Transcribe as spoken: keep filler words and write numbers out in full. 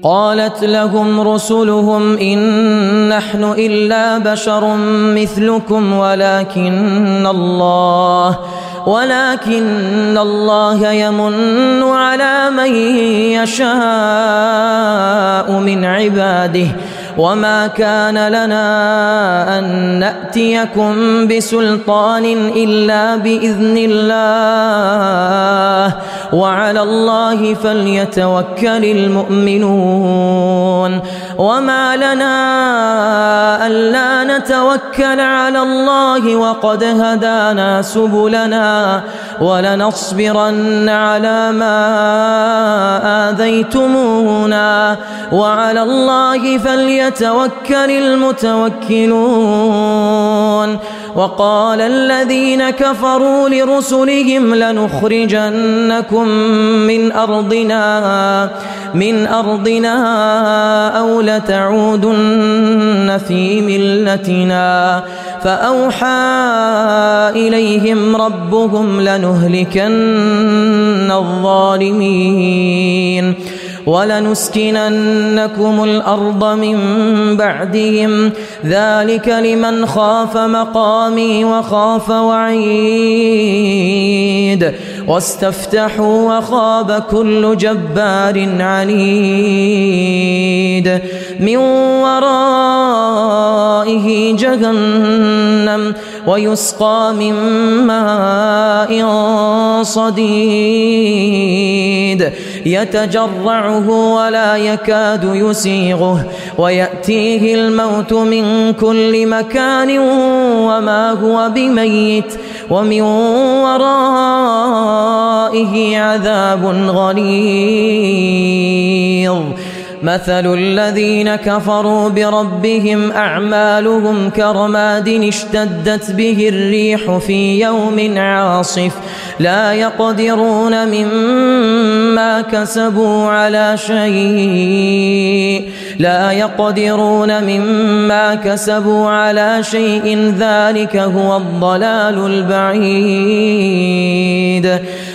قالت لهم رسلهم إن نحن إلا بشر مثلكم ولكن الله ولكن الله يمن على من يشاء من عباده وما كان لنا أن نأتيكم بسلطان إلا بإذن الله وعلى الله فليتوكل المؤمنون وما لنا ألا نتوكل على الله وقد هدانا سبلنا ولنصبرن على ما آذيتمونا وعلى الله فليتوكل المتوكلون وقال الذين كفروا لرسلهم لنخرجنكم من أرضنا من أرضنا أو لتعودن في ملتنا فأوحى إليهم ربهم لنهلكن الظالمين ولنسكننكم الأرض من بعدهم ذلك لمن خاف مقامي وخاف وعيد واستفتحوا وخاب كل جبار عنيد من ورائه جهنم ويسقى من ماء صديد يتجرعه ولا يكاد يسيغه ويأتيه الموت من كل مكان وما هو بميت ومن ورائه عذاب غليظ مثل الذين كفروا بربهم أعمالهم كرماد اشتدت به الريح في يوم عاصف لا يقدرون مما كسبوا على شيء لا يقدرون مما كسبوا على شيء ذلك هو الضلال البعيد